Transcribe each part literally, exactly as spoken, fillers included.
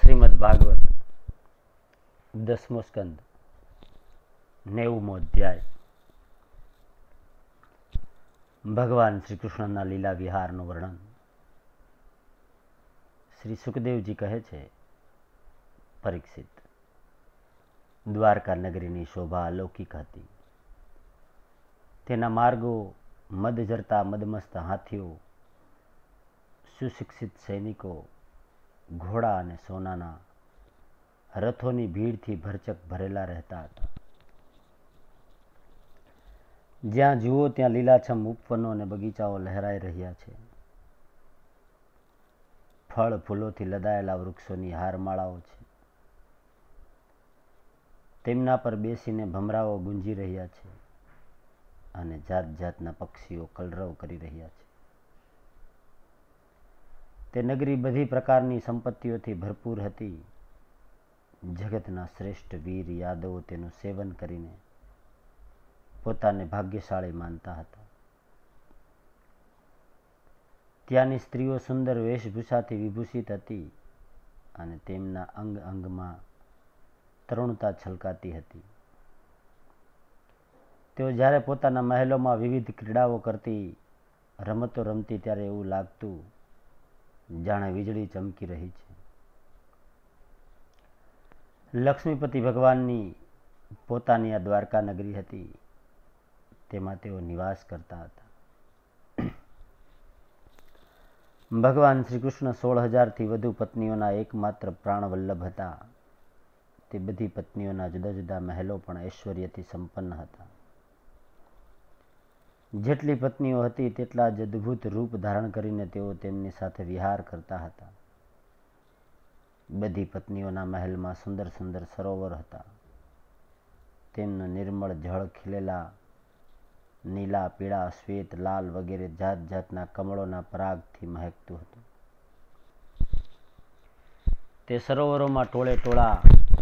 શ્રીમદ ભાગવત દસમો સ્કંદ નેવુંમો અધ્યાય. ભગવાન શ્રી કૃષ્ણના લીલા વિહારનું વર્ણન. શ્રી સુખદેવજી કહે છે, પરીક્ષિત, દ્વારકા નગરીની શોભા અલૌકિક હતી. તેના માર્ગો મદ ઝરતા મદમસ્ત હાથીઓ, સુશિક્ષિત સૈનિકો, ઘોડા અને સોનાના રથોની ભીડથી ભરચક ભરેલા રહેતા હતા. જ્યાં જુઓ ત્યાં લીલાછમ ઉપવનો અને બગીચાઓ લહેરાઈ રહ્યા છે. ફળ ફૂલોથી લદાયેલા વૃક્ષોની હારમાળાઓ છે. તેમના પર બેસીને ભમરાઓ ગુંજી રહ્યા છે અને જાત જાતના પક્ષીઓ કલરવ કરી રહ્યા છે. તે નગરી બધી પ્રકારની સંપત્તિઓથી ભરપૂર હતી. જગતના શ્રેષ્ઠ વીર યાદવો તેનું સેવન કરીને પોતાને ભાગ્યશાળી માનતા હતા. ત્યાંની સ્ત્રીઓ સુંદર વેશભૂષાથી વિભૂષિત હતી અને તેમના અંગ અંગમાં તરુણતા છલકાતી હતી. તેઓ જ્યારે પોતાના મહેલોમાં વિવિધ ક્રીડાઓ કરતી, રમતો રમતી ત્યારે એવું લાગતું જાણે વીજળી ચમકી રહી છે. લક્ષ્મીપતિ ભગવાનની પોતાની આ દ્વારકા નગરી હતી. તેમાં તેઓ નિવાસ કરતા હતા. ભગવાન શ્રી કૃષ્ણ સોળ હજારથી વધુ પત્નીઓના એકમાત્ર પ્રાણવલ્લભ હતા. તે બધી પત્નીઓના જુદા જુદા મહેલો પણ ઐશ્વર્યથી સંપન્ન હતા. જેટલી પત્નીઓ હતી તેટલા જ અદ્ભુત રૂપ ધારણ કરીને તેઓ તેમની સાથે વિહાર કરતા હતા. બધી પત્નીઓના મહેલમાં સુંદર સુંદર સરોવર હતા. તેમનું નિર્મળ જળ ખીલેલા નીલા, પીળા, શ્વેત, લાલ વગેરે જાત જાતના કમળોના પરાગથી મહેકતું હતું. તે સરોવરોમાં ટોળે ટોળા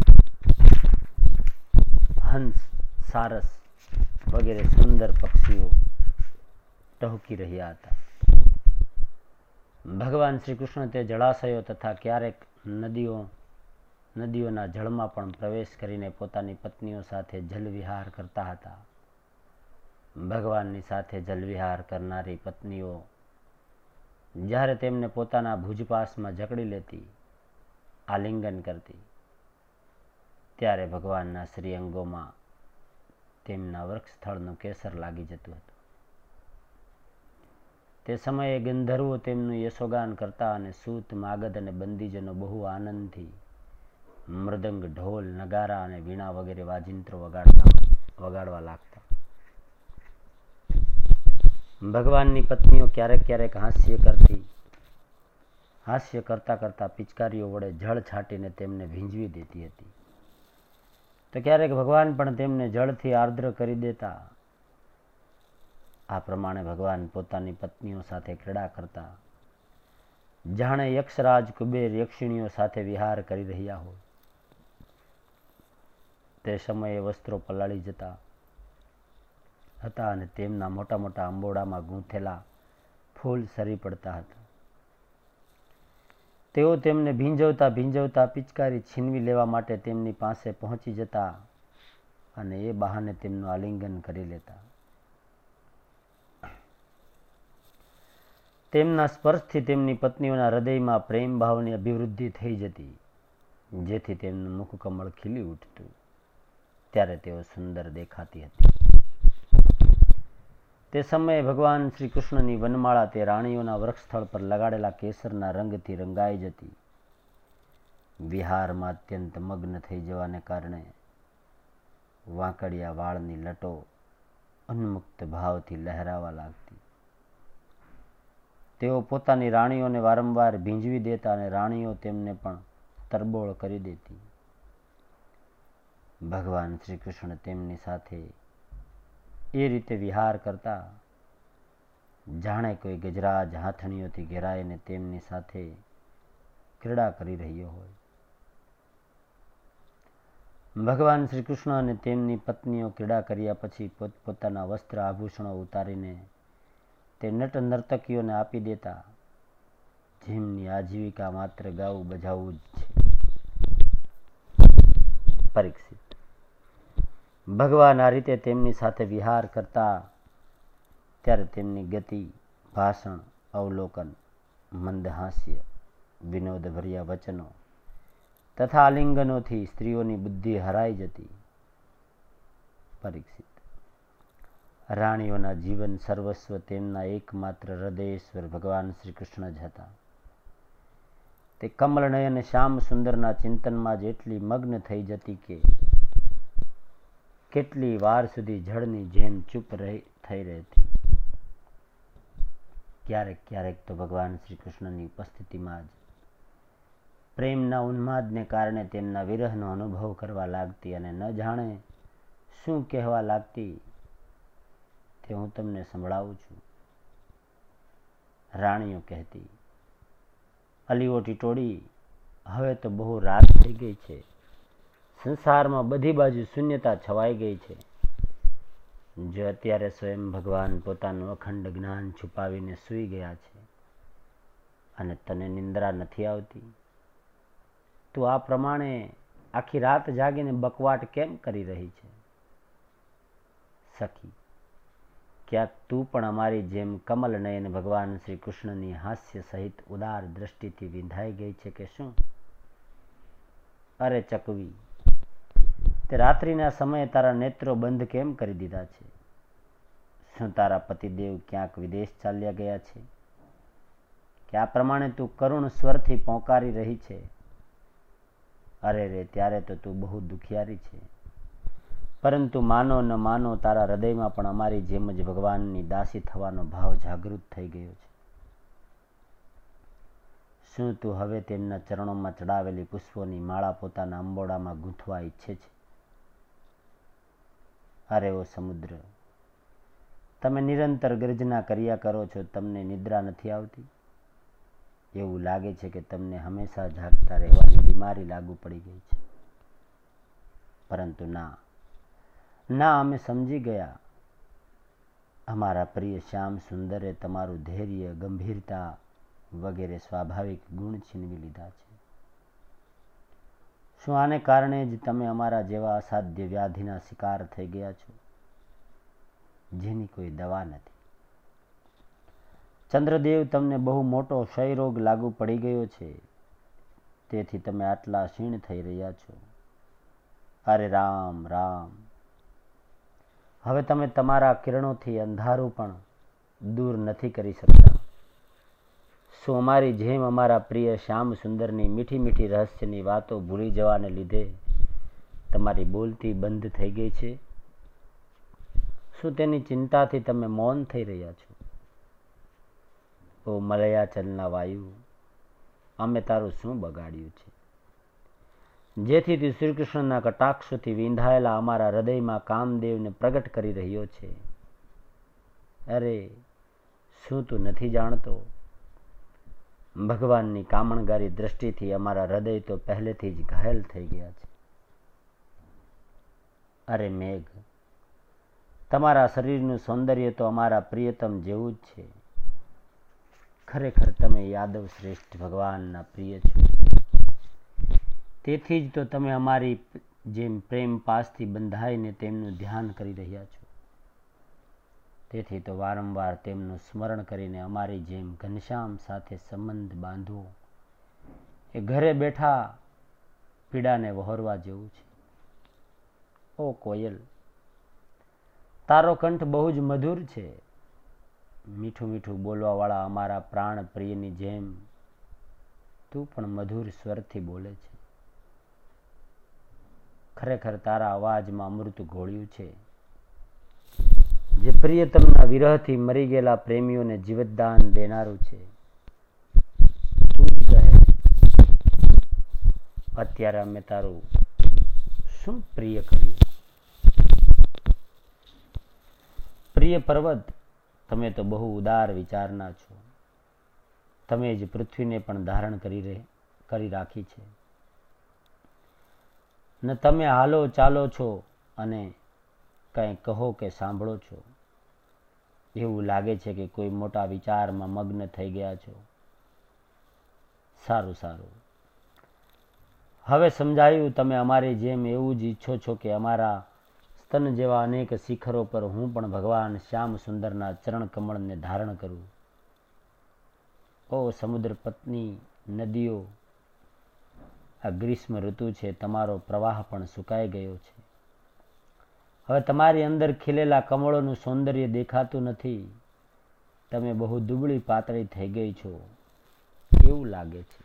હંસ, સારસ વગેરે સુંદર પક્ષીઓ ટહુકી રહ્યા હતા. ભગવાન શ્રી કૃષ્ણ તે જળાશયો તથા ક્યારેક નદીઓ નદીઓના જળમાં પણ પ્રવેશ કરીને પોતાની પત્નીઓ સાથે જલવિહાર કરતા હતા. ભગવાનની સાથે જલવિહાર કરનારી પત્નીઓ જ્યારે તેમને પોતાના ભુજપાસમાં જકડી લેતી, આલિંગન કરતી, ત્યારે ભગવાનના શ્રી અંગોમાં તેમના વક્ષસ્થળનું કેસર લાગી જતું હતું. તે સમયે ગંધર્વો તેમનું યશોગાન કરતા અને સૂત, માગધ અને બંદીજનો બહુ આનંદથી મૃદંગ, ઢોલ, નગારા અને વીણા વગેરે વાજિંત્રો વગાડતા વગાડવા લાગતા. ભગવાનની પત્નીઓ ક્યારેક ક્યારેક હાસ્ય કરતી હાસ્ય કરતા કરતા પિચકારીઓ વડે જળ છાંટીને તેમને ભીંજવી દેતી હતી. તો ક્યારેક ભગવાન પણ તેમને જળથી આર્દ્ર કરી દેતા. આ પ્રમાણે ભગવાન પોતાની પત્નીઓ સાથે ક્રીડા કરતા જાણે યક્ષરાજ કુબેર યક્ષિણીઓ સાથે વિહાર કરી રહ્યા હોય. તે સમયે વસ્ત્રો પલાળી જતા હતા અને તેમના મોટા મોટા અંબોડામાં ગૂંથેલા ફૂલ સરી પડતા હતા. તેઓ તેમને ભીંજવતા ભીંજવતા પિચકારી છીનવી લેવા માટે તેમની પાસે પહોંચી જતા અને એ બહાને તેમનું આલિંગન કરી લેતા. તેમના સ્પર્શથી તેમની પત્નીઓના હૃદયમાં પ્રેમ ભાવની અભિવૃદ્ધિ થઈ જતી, જેથી તેમનું મુખ કમળ ખીલી ઉઠતું. ત્યારે તેઓ સુંદર દેખાતી હતી. તે સમયે ભગવાન શ્રી કૃષ્ણની વનમાળા તે રાણીઓના વૃક્ષસ્થળ પર લગાડેલા કેસરના રંગથી રંગાઈ જતી. વિહારમાં અત્યંત મગ્ન થઈ જવાને કારણે વાંકડિયા વાળની લટો ઉન્મુક્ત ભાવથી લહેરાવા લાગતી. તેઓ પોતાની રાણીઓને વારંવાર ભીંજવી દેતા અને રાણીઓ તેમને પણ તરબોળ કરી દેતી. ભગવાન શ્રી કૃષ્ણ તેમની સાથે એ રીતે વિહાર કરતા જાણે કોઈ ગજરાજ હાથણીઓથી ઘેરાઈને તેમની સાથે ક્રીડા કરી રહ્યો હોય. ભગવાન શ્રી કૃષ્ણ અને તેમની પત્નીઓ ક્રીડા કર્યા પછી પોતપોતાના વસ્ત્ર આભૂષણો ઉતારીને તે નટ નર્તકીઓને આપી દેતા, જેમની આજીવિકા માત્ર ગાવું બજાવવું જ છે. પરીક્ષિત, ભગવાન આ રીતે તેમની સાથે વિહાર કરતા ત્યારે તેમની ગતિ, ભાષણ, અવલોકન, મંદ હાસ્ય, વિનોદભર્યા વચનો તથા આલિંગનોથી સ્ત્રીઓની બુદ્ધિ હરાઈ જતી. પરીક્ષિત, રાણીઓના જીવન સર્વસ્વ તેમના એકમાત્ર હૃદયેશ્વર ભગવાન શ્રી કૃષ્ણ જ હતા. તે કમલનયન શ્યામ સુંદરના ચિંતનમાં જ એટલી મગ્ન થઈ જતી કે કેટલી વાર સુધી જળની જેમ ચૂપ રહી થઈ રહેતી. ક્યારેક ક્યારેક તો ભગવાન શ્રી કૃષ્ણની ઉપસ્થિતિમાં જ પ્રેમના ઉન્માદને કારણે તેમના વિરહનો અનુભવ કરવા લાગતી અને ન જાણે શું કહેવા લાગતી તે હું તમને સંભળાવું છું. રાણીઓ કહેતી, અલીઓ ટીટોડી, હવે તો બહુ રાત થઈ ગઈ છે. સંસારમાં બધી બાજુ શૂન્યતા છવાઈ ગઈ છે. જો અત્યારે સ્વયં ભગવાન પોતાનું અખંડ જ્ઞાન છુપાવીને સૂઈ ગયા છે અને તને નિંદ્રા નથી આવતી, તું આ પ્રમાણે આખી રાત જાગીને બકવાટ કેમ કરી રહી છે? સખી, ક્યાંક તું પણ અમારી જેમ કમલ નયન ભગવાન શ્રી કૃષ્ણની હાસ્ય સહિત ઉદાર દ્રષ્ટિથી વિંધાઈ ગઈ છે કે શું? અરે ચકવી, તે રાત્રિના સમયે તારા નેત્રો બંધ કેમ કરી દીધા છે? શું તારા પતિદેવ ક્યાંક વિદેશ ચાલ્યા ગયા છે કે આ પ્રમાણે તું કરુણ સ્વરથી પોંકારી રહી છે? અરે રે, ત્યારે તો તું બહુ દુખિયારી છે. પરંતુ માનો ન માનો, તારા હૃદયમાં પણ અમારી જેમ જ ભગવાનની દાસી થવાનો ભાવ જાગૃત થઈ ગયો છે. શું તું હવે તેમના ચરણોમાં ચડાવેલી પુષ્પોની માળા પોતાના અંબોડામાં ગૂંથવા ઈચ્છે છે? અરે ઓ સમુદ્ર, તમે નિરંતર ગર્જના કર્યા કરો છો, તમને નિદ્રા નથી આવતી? એવું લાગે છે કે તમને હંમેશા જાગતા રહેવાની બીમારી લાગુ પડી ગઈ છે. પરંતુ ના ના, અમે સમજી ગયા. અમારા પ્રિય શ્યામ સુંદરે તમારું ધૈર્ય, ગંભીરતા વગેરે સ્વાભાવિક ગુણ છીનવી લીધા છે. શું આને કારણે જ તમે અમારા જેવા અસાધ્ય વ્યાધિના શિકાર થઈ ગયા છો, જેની કોઈ દવા નથી? ચંદ્રદેવ, તમને બહુ મોટો ક્ષયરોગ લાગુ પડી ગયો છે, તેથી તમે આટલા ક્ષીણ થઈ રહ્યા છો. અરે રામ રામ, હવે તમે તમારા કિરણોથી અંધારું પણ દૂર નથી કરી શકતા. શું અમારી જેમ અમારા પ્રિય શ્યામ સુંદરની મીઠી મીઠી રહસ્યની વાતો ભૂલી જવાને લીધે તમારી બોલતી બંધ થઈ ગઈ છે? શું તેની ચિંતાથી તમે મૌન થઈ રહ્યા છો? ઓ મલયાચલના વાયુ, અમે તારું શું બગાડ્યું છે, જેથી તું શ્રી કૃષ્ણના કટાક્ષોથી વિંધાયેલા અમારા હૃદયમાં કામદેવને પ્રગટ કરી રહ્યો છે? અરે, શું તું નથી જાણતો? ભગવાનની કામણગારી દ્રષ્ટિથી અમારા હૃદય તો પહેલેથી જ ઘાયલ થઈ ગયા છે. અરે મેઘ, તમારા શરીરનું સૌંદર્ય તો અમારા પ્રિયતમ જેવું જ છે. ખરેખર તમે યાદવ શ્રેષ્ઠ ભગવાનના પ્રિય છો. તેથી જ તો તમે અમારી જેમ પ્રેમ પાસથી બંધાઈને તેમનું ધ્યાન કરી રહ્યા છો. તેથી તો વારંવાર તેમનું સ્મરણ કરીને અમારી જેમ ઘનશ્યામ સાથે સંબંધ બાંધવો એ ઘરે બેઠા પીડાને વહોરવા જેવું છે. ઓ કોયલ, તારો કંઠ બહુ જ મધુર છે. મીઠું મીઠું બોલવાવાળા અમારા પ્રાણ પ્રિયની જેમ તું પણ મધુર સ્વરથી બોલે છે. ખરેખર તારા અવાજમાં અમૃત ઘોળ્યું છે, જે પ્રિયતમના વિરહથી મરી ગયેલા પ્રેમીઓને જીવતદાન દેનારું છે. તું જ કહે, અત્યારે અમે તારું શું પ્રિય કર્યું? પ્રિય પર્વત, તમે તો બહુ ઉદાર વિચારના છો. તમે જ પૃથ્વીને પણ ધારણ કરી રહે કરી રાખી છે. ન તમે હાલો ચાલો છો અને કંઈ કહો કે સાંભળો છો. એવું લાગે છે કે કોઈ મોટા વિચારમાં મગ્ન થઈ ગયા છો. સારું સારું, હવે સમજાયું, તમે અમારી જેમ એવું જ ઈચ્છો છો કે અમારા સ્તન જેવા અનેક શિખરો પર હું પણ ભગવાન શ્યામ સુંદરના ચરણ કમળને ધારણ કરું. ઓ સમુદ્ર પત્ની નદીઓ, આ ગ્રીષ્મ ઋતુ છે, તમારો પ્રવાહ પણ સુકાઈ ગયો છે. હવે તમારી અંદર ખીલેલા કમળોનું સૌંદર્ય દેખાતું નથી. તમે બહુ દુબળી પાતળી થઈ ગઈ છો એવું લાગે છે.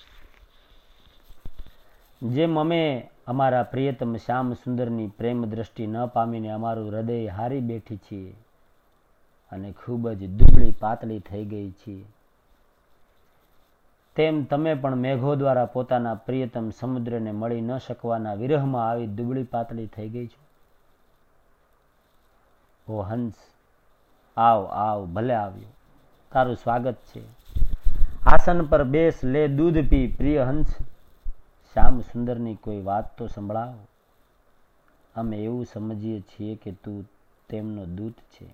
જેમ અમે અમારા પ્રિયતમ શ્યામ સુંદરની પ્રેમ દ્રષ્ટિ ન પામીને અમારું હૃદય હારી બેઠી છીએ અને ખૂબ જ દુબળી પાતળી થઈ ગઈ છીએ, તેમ તમે પણ મેઘો દ્વારા પોતાના પ્રિયતમ સમુદ્રને મળી ન શકવાના વિરહમાં આવી દુબળી પાતળી થઈ ગઈ છો. ઓ હંસ, આવ આવ, ભલે આવ્યો, તારું સ્વાગત છે. આસન પર બેસ, લે દૂધ પી. પ્રિય હંસ, શ્યામ સુંદરની કોઈ વાત તો સંભળાવો. અમે એવું સમજીએ છીએ કે તું તેમનો દૂત છે.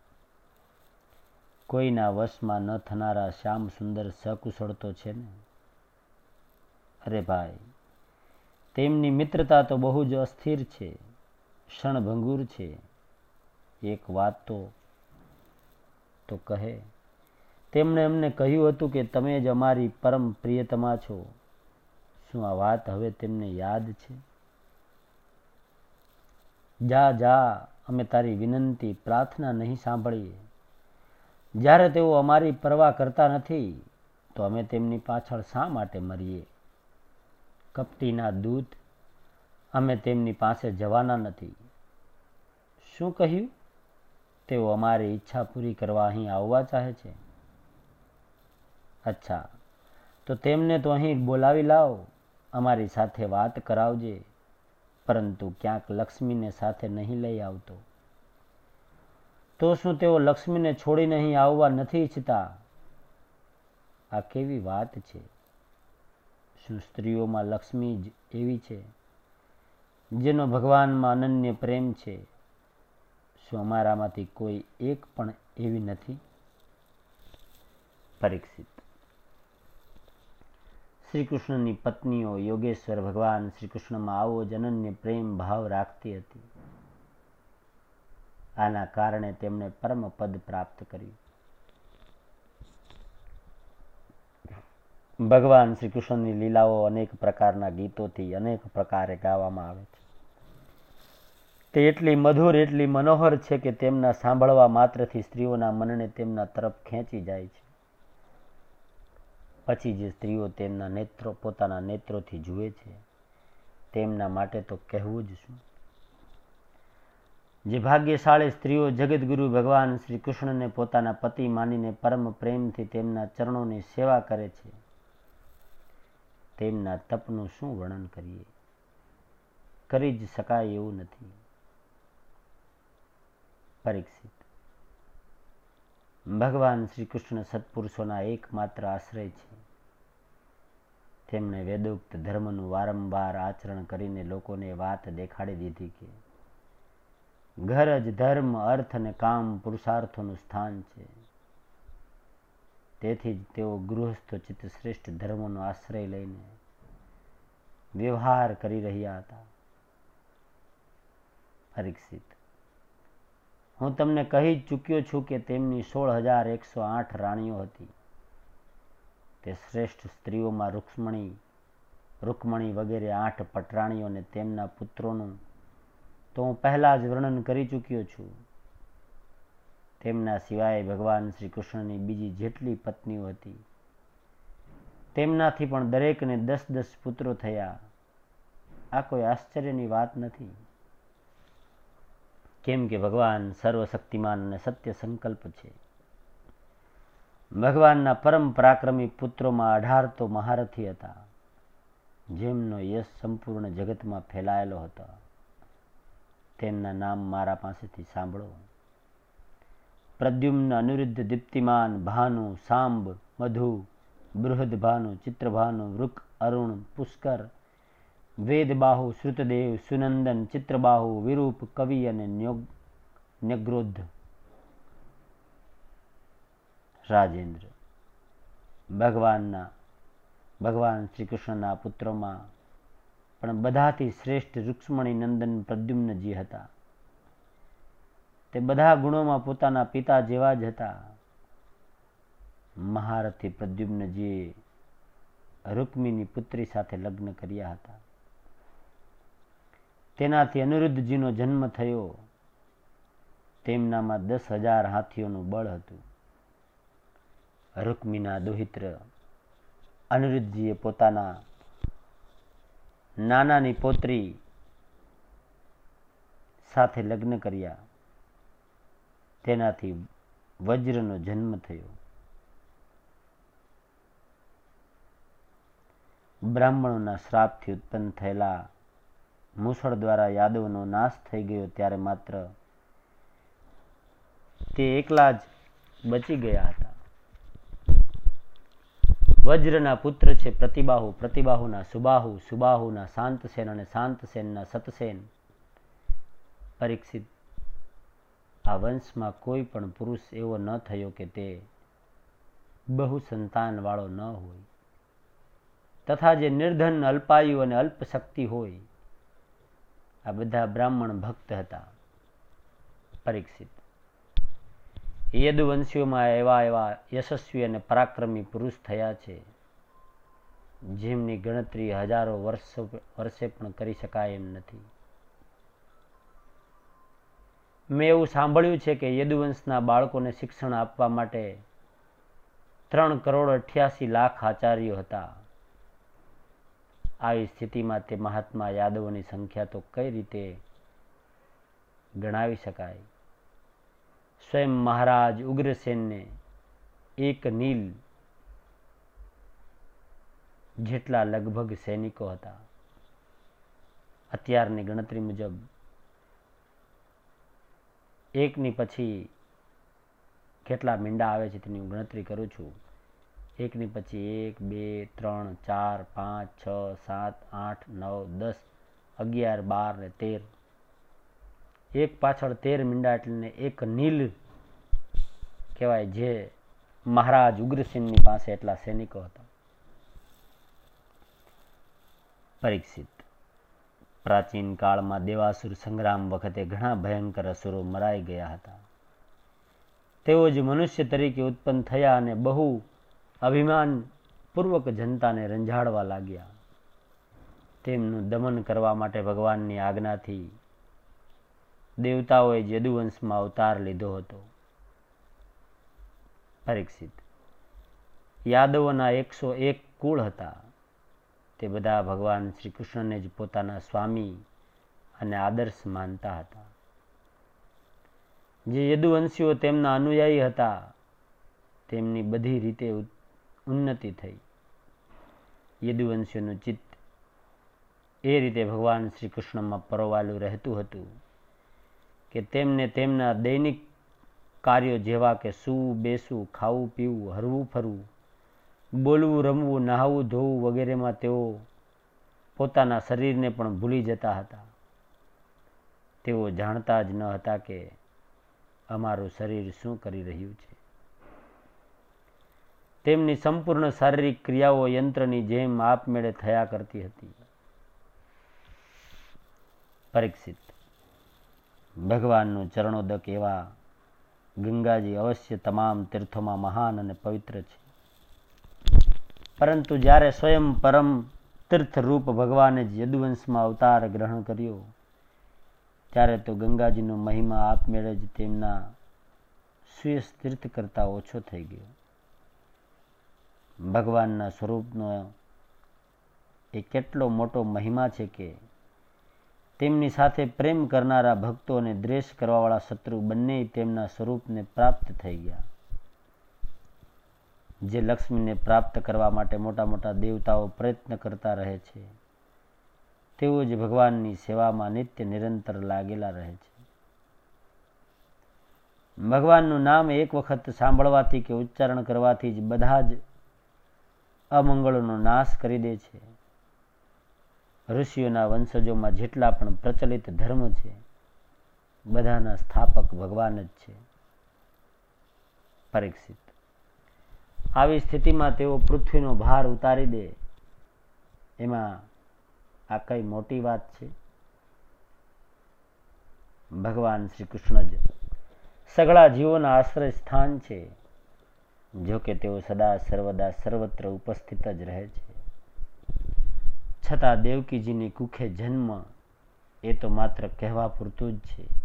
કોઈના વશમાં ન થનારા શ્યામ સુંદર સકુશળ તો છે ને? અરે ભાઈ, તેમની મિત્રતા તો બહુ જ અસ્થિર છે, ક્ષણભંગુર છે. એક વાત તો તો કહે. તેમણે અમને કહ્યું હતું કે તમે જ અમારી પરમ પ્રિયતમા છો. શું આ વાત હવે તેમને યાદ છે? જા જા, અમે તારી વિનંતી પ્રાર્થના નહીં સાંભળીએ. જ્યારે તેઓ અમારી પરવા કરતા નથી તો અમે તેમની પાછળ શા માટે મરીએ? કપટીના દૂત, અમે તેમની પાસે જવાના નથી. શું કહ્યું? તેઓ અમારી ઈચ્છા પૂરી કરવા અહીં આવવા ચાહે છે. અચ્છા, તો તેમને તો અહીં બોલાવી લાવ, અમારી સાથે વાત કરાવજે, પરંતુ ક્યાંક લક્ષ્મીને સાથે નહીં લઈ આવતો. તો શું તેઓ લક્ષ્મીને છોડીને અહીં આવવા નથી ઈચ્છતા? આ કેવી વાત છે? શું સ્ત્રીઓમાં લક્ષ્મી જ એવી છે જેનો ભગવાનમાં અનન્ય પ્રેમ છે? શું અમારામાંથી કોઈ એક પણ એવી નથી? પરીક્ષિત, શ્રી કૃષ્ણની પત્નીઓ યોગેશ્વર ભગવાન શ્રી કૃષ્ણમાં આવો જ અનન્ય પ્રેમ ભાવ રાખતી હતી. આના કારણે તેમણે પરમ પદ પ્રાપ્ત કર્યું. ભગવાન શ્રી કૃષ્ણની લીલાઓ અનેક પ્રકારના ગીતોથી અનેક પ્રકારે ગાવામાં આવે છે. તે એટલી મધુર, એટલી મનોહર છે કે તેમના સાંભળવા માત્રથી સ્ત્રીઓના મનને તેમના તરફ ખેંચી જાય છે. પછી જે સ્ત્રીઓ તેમના નેત્રો પોતાના નેત્રોથી જુએ છે તેમના માટે તો કહેવું જ શું. જે ભાગ્યશાળી સ્ત્રીઓ જગતગુરુ ભગવાન શ્રી કૃષ્ણને પોતાના પતિ માનીને પરમ પ્રેમથી તેમના ચરણોની સેવા કરે છે, તેમના તપનું શું વર્ણન કરીએ? કરી જ શકાય એવું નથી. પરીક્ષિત, ભગવાન શ્રી કૃષ્ણ સત્પુરુષોના એકમાત્ર આશ્રય છે. તેમણે વેદોક્ત ધર્મનું વારંવાર આચરણ કરીને લોકોને વાત દેખાડી દીધી કે ઘર જ ધર્મ, અર્થ અને કામ પુરુષાર્થોનું સ્થાન છે. તેથી જ તેઓ ગૃહસ્થ ચિત્ત શ્રેષ્ઠ ધર્મોનો આશ્રય લઈને વ્યવહાર કરી રહ્યા હતા. પરીક્ષિત, હું તમને કહી જ ચૂક્યો છું કે તેમની સોળ હજાર એકસો આઠ રાણીઓ હતી. તે શ્રેષ્ઠ સ્ત્રીઓમાં રૂક્ષ્મણી રૂકમણી વગેરે આઠ પટરાણીઓ અને તેમના પુત્રોનું તો હું પહેલા જ વર્ણન કરી ચૂક્યો છું. તેમના સિવાય ભગવાન શ્રી કૃષ્ણની બીજી જેટલી પત્નીઓ હતી તેમનાથી પણ દરેકને દસ દસ પુત્રો થયા. આ કોઈ આશ્ચર્યની વાત નથી, કેમ કે ભગવાન સર્વશક્તિમાન અને સત્ય સંકલ્પ છે. ભગવાનના પરમ પરાક્રમી પુત્રોમાં અઢાર તો મહારથી હતા, જેમનો યશ સંપૂર્ણ જગતમાં ફેલાયેલો હતો. તેમના નામ મારા પાસેથી સાંભળો. પ્રદ્યુમ્ન, અનિરુદ્ધ, દીપ્તિમાન, ભાનુ, સાંબ, મધુ, બૃહદભાનુ, ચિત્રભાનુ, વૃક, અરુણ, પુષ્કર, વેદબાહુ, શ્રુતદેવ, સુનંદન, ચિત્રબાહુ, વિરૂપ, કવિ અને ન્યગ્રોધ. રાજેન્દ્ર, ભગવાનના ભગવાન શ્રી કૃષ્ણના પુત્રોમાં પણ બધાથી શ્રેષ્ઠ રૂક્ષ્મણી નંદન પ્રદ્યુમ્નજી હતા. તે બધા ગુણોમાં પોતાના પિતા જેવા જ હતા. મહારથી પ્રદ્યુમ્નજીએ રૂક્મિની પુત્રી સાથે લગ્ન કર્યા હતા. તેનાથી અનિરુદ્ધજીનો જન્મ થયો. તેમનામાં દસ હજાર હાથીઓનું બળ હતું. રૂક્મિના દોહિત્ર અનિરુદ્ધજીએ પોતાના નાનાની પૌત્રી સાથે લગ્ન કર્યા. તેનાથી વજ્રનો જન્મ થયો. બ્રાહ્મણોના શ્રાપથી ઉત્પન્ન થયેલા મૂષળ દ્વારા યાદવનો નાશ થઈ ગયો ત્યારે માત્ર તે એકલા જ બચી ગયા હતા. વજ્રના પુત્ર છે પ્રતિબાહુ, પ્રતિબાહુના સુબાહુ, સુબાહુના શાંતસેન અને શાંતસેનના સતસેન. પરીક્ષિત, આ વંશમાં કોઈ પણ પુરુષ એવો ન થયો કે તે બહુ સંતાન વાળો ન હોય તથા જે નિર્ધન, અલ્પાયુ અને અલ્પ શક્તિ હોય. આ બધા બ્રાહ્મણ ભક્ત હતા. પરીક્ષિત, યદુવંશીઓમાં એવા એવા યશસ્વી અને પરાક્રમી પુરુષ થયા છે જેમની ગણતરી હજારો વર્ષ વર્ષે પણ કરી શકાય એમ નથી. મેં એવું સાંભળ્યું છે કે યદુવંશના બાળકોને શિક્ષણ આપવા માટે ત્રણ કરોડ અઠ્યાસી લાખ આચાર્યો હતા. આવી સ્થિતિમાં તે મહાત્મા યાદવોની સંખ્યા તો કઈ રીતે ગણાવી શકાય? સ્વયં મહારાજ ઉગ્રસેનને એક નીલ જેટલા લગભગ સૈનિકો હતા. અત્યારની ગણતરી મુજબ એકની પછી કેટલા મીંડા આવે છે તેની હું ગણતરી કરું છું. એકની પછી એક, બે, ત્રણ, ચાર, પાંચ, છ, સાત, આઠ, નવ, દસ, અગિયાર, બાર ને તેર. એક પાછળ તેર મીંડા એટલે એક નીલ કહેવાય, જે મહારાજ ઉગ્રસેનની પાસે એટલા સૈનિકો હતા. પરીક્ષિત, પ્રાચીન કાળમાં દેવાસુર સંગ્રામ વખતે ઘણા ભયંકર અસુરો મરાઈ ગયા હતા. તેઓ જ મનુષ્ય તરીકે ઉત્પન્ન થયા અને બહુ અભિમાન પૂર્વક જનતાને રંજાડવા લાગ્યા. તેમનું દમન કરવા માટે ભગવાનની આજ્ઞાથી દેવતાઓએ યદુવંશમાં અવતાર લીધો હતો. પરીક્ષિત, યાદવોના એકસો એક કુળ હતા. તે બધા ભગવાન શ્રી કૃષ્ણને જ પોતાના સ્વામી અને આદર્શ માનતા હતા. જે યદુવંશીઓ તેમના અનુયાયી હતા તેમની બધી રીતે ઉન્નતિ થઈ. યદુવંશીઓનું ચિત્ત એ રીતે ભગવાન શ્રી કૃષ્ણમાં પરોવાયેલું રહેતું હતું કે તેમને તેમના દૈનિક કાર્યો જેવા કે સૂવું, બેસવું, ખાવું, પીવું, હરવું, ફરવું, બોલવું, રમવું, નહાવું, ધોવું વગેરેમાં તેઓ પોતાના શરીરને પણ ભૂલી જતા હતા. તેઓ જાણતા જ ન હતા કે અમારું શરીર શું કરી રહ્યું છે. તેમની સંપૂર્ણ શારીરિક ક્રિયાઓ યંત્રની જેમ આપમેળે થયા કરતી હતી. પરીક્ષિત, ભગવાનનું ચરણોદક એવા ગંગાજી અવશ્ય તમામ તીર્થોમાં મહાન અને પવિત્ર છે. પરંતુ જ્યારે સ્વયં પરમ તીર્થરૂપ ભગવાને જ યદુવંશમાં અવતાર ગ્રહણ કર્યો ત્યારે તો ગંગાજીનો મહિમા આપમેળે જ તેમના સુયસ તીર્થ કરતાં ઓછો થઈ ગયો. ભગવાનના સ્વરૂપનો એ કેટલો મોટો મહિમા છે કે તેમની સાથે પ્રેમ કરનારા ભક્તો અને દ્વેષ કરવાવાળા શત્રુ બંને તેમના સ્વરૂપને પ્રાપ્ત થઈ ગયા. જે લક્ષ્મીને પ્રાપ્ત કરવા માટે મોટા મોટા દેવતાઓ પ્રયત્ન કરતા રહે છે તેઓ જ ભગવાનની સેવામાં નિત્ય નિરંતર લાગેલા રહે છે. ભગવાનનું નામ એક વખત સાંભળવાથી કે ઉચ્ચારણ કરવાથી જ બધા જ અમંગળોનો નાશ કરી દે છે. ઋષિઓના વંશજોમાં જેટલા પણ પ્રચલિત ધર્મ છે બધાના સ્થાપક ભગવાન જ છે. પરીક્ષિત, આવી સ્થિતિમાં તેઓ પૃથ્વીનો ભાર ઉતારી દે એમાં આ કઈ મોટી વાત છે? ભગવાન શ્રી કૃષ્ણ જ સઘળા જીવોના આશ્રય સ્થાન છે. જો કે તેઓ સદા સર્વદા સર્વત્ર ઉપસ્થિત જ રહે છે. છતાં દેવકીજીની કુખે જન્મ એ તો માત્ર કહેવા પૂરતું જ છે.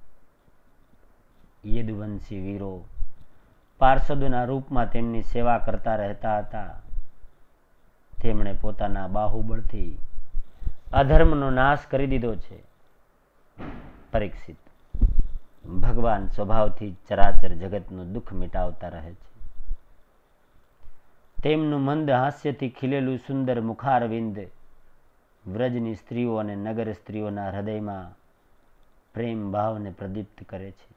યદુવંશી વીરો પાર્ષદોના રૂપમાં તેમની સેવા કરતા રહેતા હતા. તેમણે પોતાના બાહુબળથી અધર્મનો નાશ કરી દીધો છે. પરીક્ષિત, ભગવાન સ્વભાવથી ચરાચર જગતનું દુઃખ મિટાવતા રહે છે. તેમનું મંદ હાસ્યથી ખીલેલું સુંદર મુખારવિંદ વ્રજની સ્ત્રીઓ અને નગર સ્ત્રીઓના હૃદયમાં પ્રેમ ભાવને પ્રદીપ્ત કરે છે.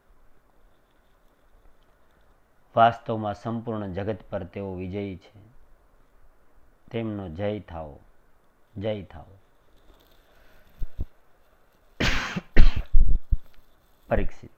વાસ્તવમાં સંપૂર્ણ જગત પર તેઓ વિજયી છે. તેમનો જય થાઓ, જય થાઓ. પરીક્ષિત,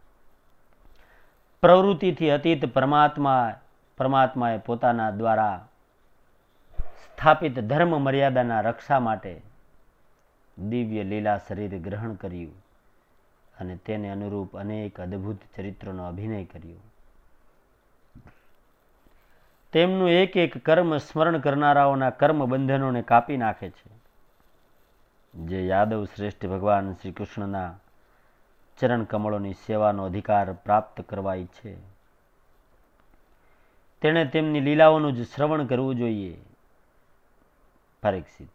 પ્રવૃત્તિથી અતીત પરમાત્મા પરમાત્માએ પોતાના દ્વારા સ્થાપિત ધર્મ મર્યાદાના રક્ષા માટે દિવ્ય લીલા શરીર ગ્રહણ કર્યું અને તેને અનુરૂપ અનેક અદ્ભુત ચરિત્રોનો અભિનય કર્યો. તેમનું એક એક કર્મ સ્મરણ કરનારાઓના કર્મ બંધનોને કાપી નાખે છે. જે યાદવ શ્રેષ્ઠ ભગવાન શ્રી કૃષ્ણના ચરણ કમળોની સેવાનો અધિકાર પ્રાપ્ત કરવા ઈચ્છે, તેણે તેમની લીલાઓનું જ શ્રવણ કરવું જોઈએ. પરીક્ષિત,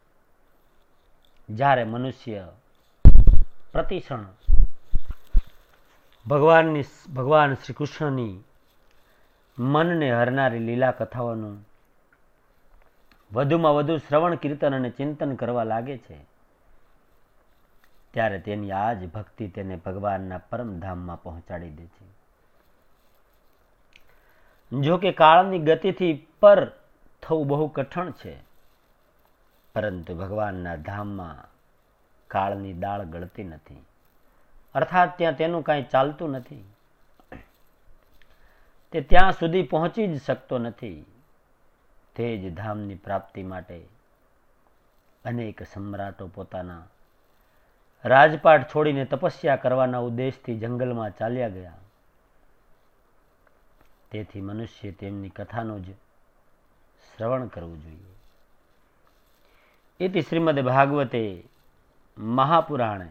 જ્યારે મનુષ્ય પ્રતિક્ષણ ભગવાનની ભગવાન શ્રી કૃષ્ણની મનને હરનારી લીલા કથાઓનું વધુમાં વધુ શ્રવણ કીર્તન અને ચિંતન કરવા લાગે છે, ત્યારે તેની આ જ ભક્તિ તેને ભગવાનના પરમધામમાં પહોંચાડી દે છે. જો કે કાળની ગતિથી પર થવું બહુ કઠણ છે, પરંતુ ભગવાનના ધામમાં કાળની દાળ ગળતી નથી. અર્થાત ત્યાં તેનું કાંઈ ચાલતું નથી. તે ત્યાં સુધી પહોંચી જ શકતો નથી. તે જ ધામની પ્રાપ્તિ માટે અનેક સમ્રાટો પોતાના રાજપાટ છોડીને તપસ્યા કરવાના ઉદ્દેશથી જંગલમાં ચાલ્યા ગયા. તેથી મનુષ્ય તેમની કથાનું જ શ્રવણ કરવું જોઈએ. ઇતિ શ્રીમદ ભાગવતે મહાપુરાણે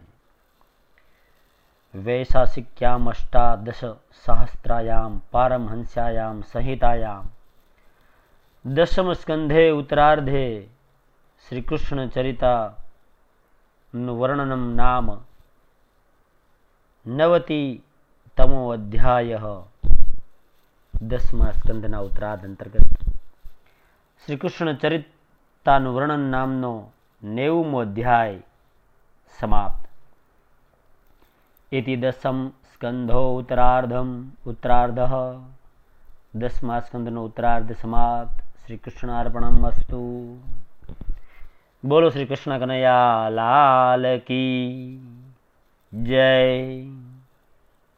વૈશાસિક્યામ અષ્ટાદશ સહસ્ત્રાયામ પારમહંસ્યાયામ સંહિતાયામ દશમ સ્કંધે ઉત્તરાર્ધે શ્રી કૃષ્ણ ચરિતા નું વર્ણનમ નામ નવતિ તમો અધ્યાય. દસમા સ્કંદના ઉત્તરાર્ધ અંતર્ગત શ્રી કૃષ્ણ ચરિતાનું વર્ણન નામનો નેવુંમો અધ્યાય સમાપ્ત. ઇતિ દસમ સ્કંધો ઉત્તરાર્ધમ ઉત્તરાર્ધ. દસમા સ્કંદનો ઉત્તરાર્ધ સમાપ્ત. શ્રી કૃષ્ણ અર્પણમસ્તુ. બોલો શ્રી કૃષ્ણ કનૈયા લાલ કી જય.